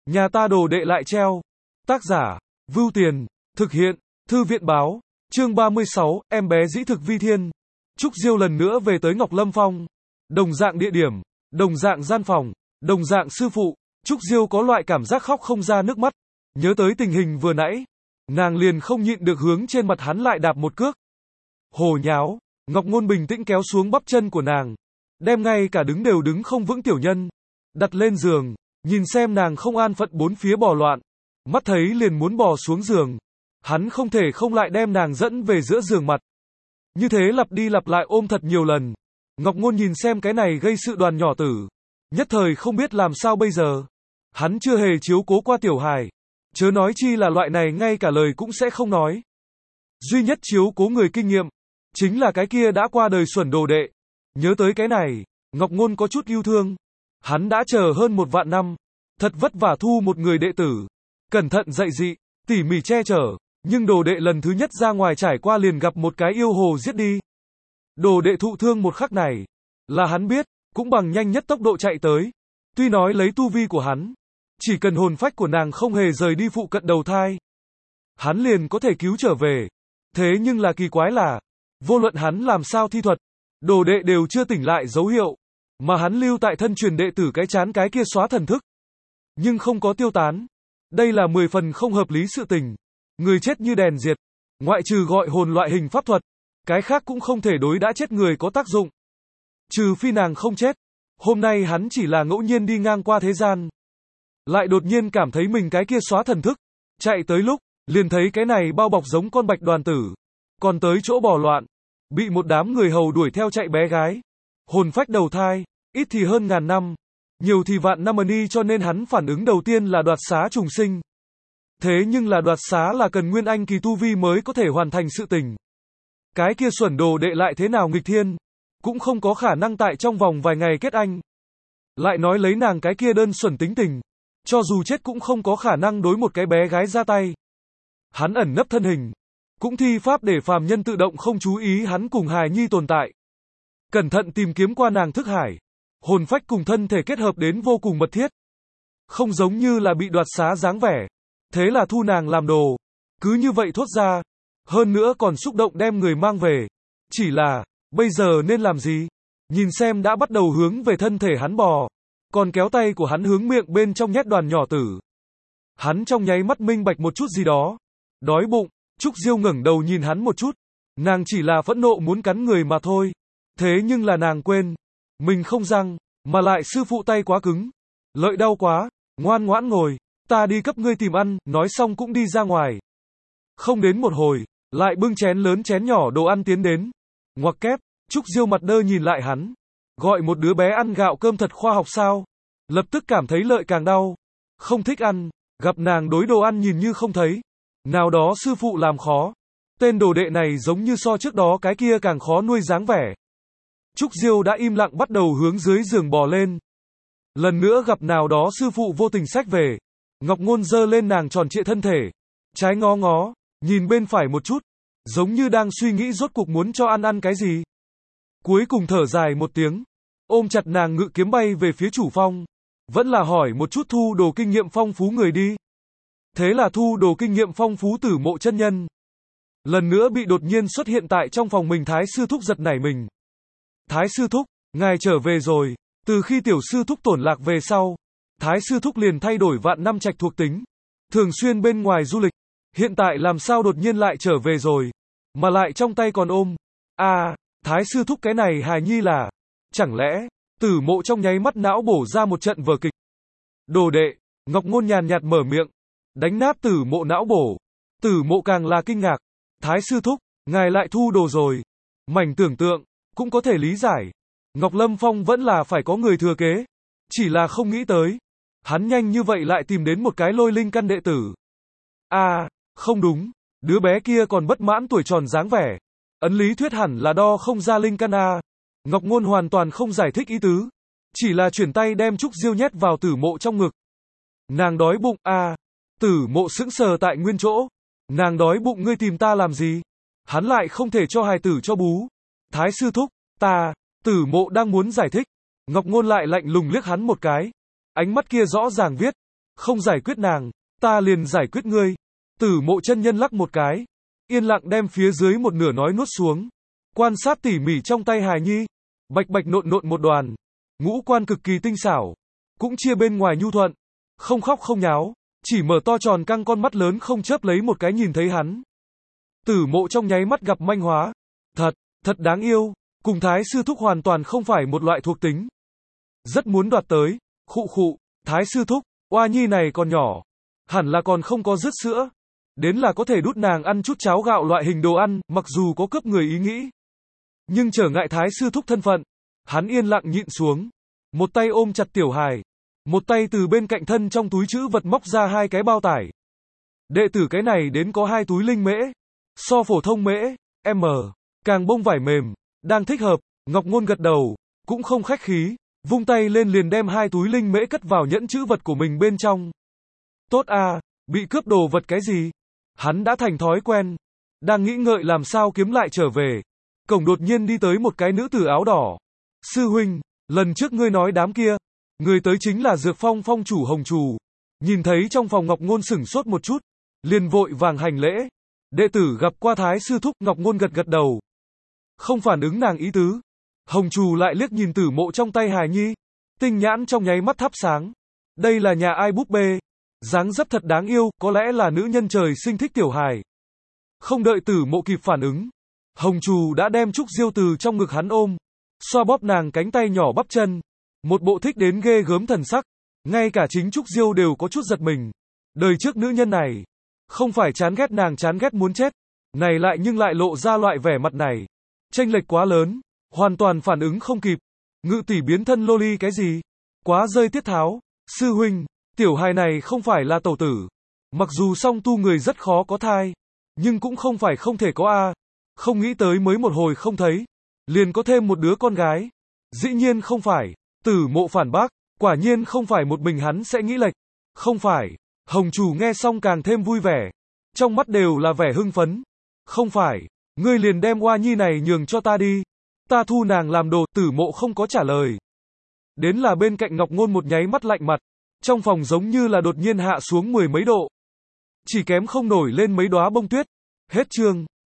Nhà ta đồ đệ lại treo. Tác giả, Vưu Tiền, thực hiện, Thư viện báo, chương 36, em bé dĩ thực vi thiên. Trúc Diêu lần nữa về tới Ngọc Lâm Phong. Đồng dạng địa điểm, đồng dạng gian phòng, đồng dạng sư phụ, Trúc Diêu có loại cảm giác khóc không ra nước mắt. Nhớ tới tình hình vừa nãy, nàng liền không nhịn được hướng trên mặt hắn lại đạp một cước. Hồ nháo, Ngọc Ngôn bình tĩnh kéo xuống bắp chân của nàng, đem ngay cả đứng đều đứng không vững tiểu nhân đặt lên giường, nhìn xem nàng không an phận bốn phía bò loạn, mắt thấy liền muốn bò xuống giường, hắn không thể không lại đem nàng dẫn về giữa giường mặt. Như thế lặp đi lặp lại ôm thật nhiều lần. Ngọc Ngôn nhìn xem cái này gây sự đoàn nhỏ tử, nhất thời không biết làm sao bây giờ. Hắn chưa hề chiếu cố qua tiểu hài, chớ nói chi là loại này ngay cả lời cũng sẽ không nói. Duy nhất chiếu cố người kinh nghiệm chính là cái kia đã qua đời xuẩn đồ đệ. Nhớ tới cái này, Ngọc Ngôn có chút yêu thương. Hắn đã chờ hơn 1 vạn năm, thật vất vả thu một người đệ tử, cẩn thận dạy dị, tỉ mỉ che chở, nhưng đồ đệ lần thứ nhất ra ngoài trải qua liền gặp một cái yêu hồ giết đi. Đồ đệ thụ thương một khắc này, là hắn biết, cũng bằng nhanh nhất tốc độ chạy tới. Tuy nói lấy tu vi của hắn, chỉ cần hồn phách của nàng không hề rời đi phụ cận đầu thai, hắn liền có thể cứu trở về. Thế nhưng là kỳ quái là, vô luận hắn làm sao thi thuật, đồ đệ đều chưa tỉnh lại dấu hiệu, mà hắn lưu tại thân truyền đệ tử cái chán cái kia xóa thần thức, nhưng không có tiêu tán. Đây là 10 phần không hợp lý sự tình. Người chết như đèn diệt, ngoại trừ gọi hồn loại hình pháp thuật, cái khác cũng không thể đối đã chết người có tác dụng. Trừ phi nàng không chết. Hôm nay hắn chỉ là ngẫu nhiên đi ngang qua thế gian, lại đột nhiên cảm thấy mình cái kia xóa thần thức, chạy tới lúc, liền thấy cái này bao bọc giống con bạch đoàn tử, còn tới chỗ bò loạn, bị một đám người hầu đuổi theo chạy bé gái. Hồn phách đầu thai, ít thì hơn 1000 năm, nhiều thì vạn năm đi, cho nên hắn phản ứng đầu tiên là đoạt xá trùng sinh. Thế nhưng là đoạt xá là cần nguyên anh kỳ tu vi mới có thể hoàn thành sự tình. Cái kia xuẩn đồ đệ lại thế nào nghịch thiên, cũng không có khả năng tại trong vòng vài ngày kết anh. Lại nói lấy nàng cái kia đơn xuẩn tính tình, cho dù chết cũng không có khả năng đối một cái bé gái ra tay. Hắn ẩn nấp thân hình, cũng thi pháp để phàm nhân tự động không chú ý hắn cùng hài nhi tồn tại. Cẩn thận tìm kiếm qua nàng thức hải, hồn phách cùng thân thể kết hợp đến vô cùng mật thiết. Không giống như là bị đoạt xá dáng vẻ. Thế là thu nàng làm đồ. Cứ như vậy thốt ra. Hơn nữa còn xúc động đem người mang về. Chỉ là, bây giờ nên làm gì? Nhìn xem đã bắt đầu hướng về thân thể hắn bò, còn kéo tay của hắn hướng miệng bên trong nhét đoàn nhỏ tử. Hắn trong nháy mắt minh bạch một chút gì đó. Đói bụng. Trúc Diêu ngẩng đầu nhìn hắn một chút. Nàng chỉ là phẫn nộ muốn cắn người mà thôi. Thế nhưng là nàng quên, mình không răng, mà lại sư phụ tay quá cứng. Lợi đau quá, ngoan ngoãn ngồi, ta đi cấp ngươi tìm ăn, nói xong cũng đi ra ngoài. Không đến một hồi, lại bưng chén lớn chén nhỏ đồ ăn tiến đến. Ngoặc kép, Trúc Diêu mặt đơ nhìn lại hắn. Gọi một đứa bé ăn gạo cơm thật khoa học sao? Lập tức cảm thấy lợi càng đau. Không thích ăn, gặp nàng đối đồ ăn nhìn như không thấy. Nào đó sư phụ làm khó. Tên đồ đệ này giống như so trước đó cái kia càng khó nuôi dáng vẻ. Trúc Diêu đã im lặng bắt đầu hướng dưới giường bò lên. Lần nữa gặp nào đó sư phụ vô tình xách về. Ngọc Ngôn giơ lên nàng tròn trịa thân thể. Trái ngó ngó, nhìn bên phải một chút. Giống như đang suy nghĩ rốt cuộc muốn cho ăn cái gì. Cuối cùng thở dài một tiếng. Ôm chặt nàng ngự kiếm bay về phía chủ phong. Vẫn là hỏi một chút thu đồ kinh nghiệm phong phú người đi. Thế là thu đồ kinh nghiệm phong phú Tử Mộ chân nhân. Lần nữa bị đột nhiên xuất hiện tại trong phòng mình. Thái sư thúc giật nảy mình. Thái sư thúc, ngài trở về rồi. Từ khi tiểu sư thúc tổn lạc về sau, Thái sư thúc liền thay đổi vạn năm trạch thuộc tính, thường xuyên bên ngoài du lịch. Hiện tại làm sao đột nhiên lại trở về rồi, mà lại trong tay còn ôm. Thái sư thúc cái này hài nhi là, chẳng lẽ, Tử Mộ trong nháy mắt não bổ ra một trận vở kịch. Đồ đệ, Ngọc Ngôn nhàn nhạt mở miệng, đánh nát Tử Mộ não bổ. Tử Mộ càng là kinh ngạc. Thái sư thúc, ngài lại thu đồ rồi. Mảnh tưởng tượng, cũng có thể lý giải. Ngọc Lâm Phong vẫn là phải có người thừa kế. Chỉ là không nghĩ tới, hắn nhanh như vậy lại tìm đến một cái lôi linh căn đệ tử. Không đúng, đứa bé kia còn bất mãn tuổi tròn dáng vẻ. Ấn lý thuyết hẳn là đo không ra linh căn a. Ngọc Ngôn hoàn toàn không giải thích ý tứ, chỉ là chuyển tay đem Trúc Diêu nhét vào Tử Mộ trong ngực. Nàng đói bụng. Tử Mộ sững sờ tại nguyên chỗ. Nàng đói bụng, ngươi tìm ta làm gì? Hắn lại không thể cho hài tử cho bú. Thái sư thúc, Tử Mộ đang muốn giải thích. Ngọc Ngôn lại lạnh lùng liếc hắn một cái. Ánh mắt kia rõ ràng viết, không giải quyết nàng, ta liền giải quyết ngươi. Tử Mộ chân nhân lắc một cái, yên lặng đem phía dưới một nửa nói nuốt xuống, quan sát tỉ mỉ trong tay hài nhi, bạch bạch nộn nộn một đoàn, ngũ quan cực kỳ tinh xảo, cũng chia bên ngoài nhu thuận, không khóc không nháo, chỉ mở to tròn căng con mắt lớn không chớp lấy một cái nhìn thấy hắn. Tử Mộ trong nháy mắt gặp manh hóa, thật đáng yêu, cùng Thái sư thúc hoàn toàn không phải một loại thuộc tính. Rất muốn đoạt tới, khụ, Thái sư thúc, oa nhi này còn nhỏ, hẳn là còn không có dứt sữa, đến là có thể đút nàng ăn chút cháo gạo loại hình đồ ăn, mặc dù có cướp người ý nghĩ. Nhưng trở ngại Thái sư thúc thân phận, hắn yên lặng nhịn xuống, một tay ôm chặt tiểu hài, một tay từ bên cạnh thân trong túi trữ vật móc ra 2 cái bao tải. Đệ tử cái này đến có 2 túi linh mễ, so phổ thông mễ, m, càng bông vải mềm, đang thích hợp. Ngọc Ngôn gật đầu, cũng không khách khí, vung tay lên liền đem 2 túi linh mễ cất vào nhẫn trữ vật của mình bên trong. Tốt à, bị cướp đồ vật cái gì? Hắn đã thành thói quen, đang nghĩ ngợi làm sao kiếm lại trở về. Cổng đột nhiên đi tới một cái nữ tử áo đỏ. Sư huynh, lần trước ngươi nói đám kia, người tới chính là Dược Phong phong chủ Hồng Trù. Nhìn thấy trong phòng Ngọc Ngôn sửng sốt một chút, liền vội vàng hành lễ. Đệ tử gặp qua Thái sư thúc. Ngọc Ngôn gật đầu, không phản ứng nàng ý tứ. Hồng Trù lại liếc nhìn Tử Mộ trong tay hài nhi, tinh nhãn trong nháy mắt thắp sáng. Đây là nhà ai búp bê? Dáng dấp thật đáng yêu, có lẽ là nữ nhân trời sinh thích tiểu hài. Không đợi Tử Mộ kịp phản ứng, Hồng Trù đã đem Trúc Diêu từ trong ngực hắn ôm, xoa bóp nàng cánh tay nhỏ bắp chân, một bộ thích đến ghê gớm thần sắc, ngay cả chính Trúc Diêu đều có chút giật mình. Đời trước nữ nhân này, không phải chán ghét nàng chán ghét muốn chết, này lại nhưng lại lộ ra loại vẻ mặt này, chênh lệch quá lớn, hoàn toàn phản ứng không kịp. Ngự tỷ biến thân loli cái gì? Quá rơi tiết tháo. Sư huynh, tiểu hài này không phải là tẩu tử. Mặc dù song tu người rất khó có thai, nhưng cũng không phải không thể có a. Không nghĩ tới mới một hồi không thấy, liền có thêm một đứa con gái. Dĩ nhiên không phải. Tử Mộ phản bác, quả nhiên không phải một mình hắn sẽ nghĩ lệch. Không phải. Hồng Trù nghe xong càng thêm vui vẻ, trong mắt đều là vẻ hưng phấn. Không phải, ngươi liền đem oa nhi này nhường cho ta đi, ta thu nàng làm đồ. Tử Mộ không có trả lời. Đến là bên cạnh Ngọc Ngôn một nháy mắt lạnh mặt, trong phòng giống như là đột nhiên hạ xuống 10 mấy độ, chỉ kém không nổi lên mấy đóa bông tuyết. Hết chương.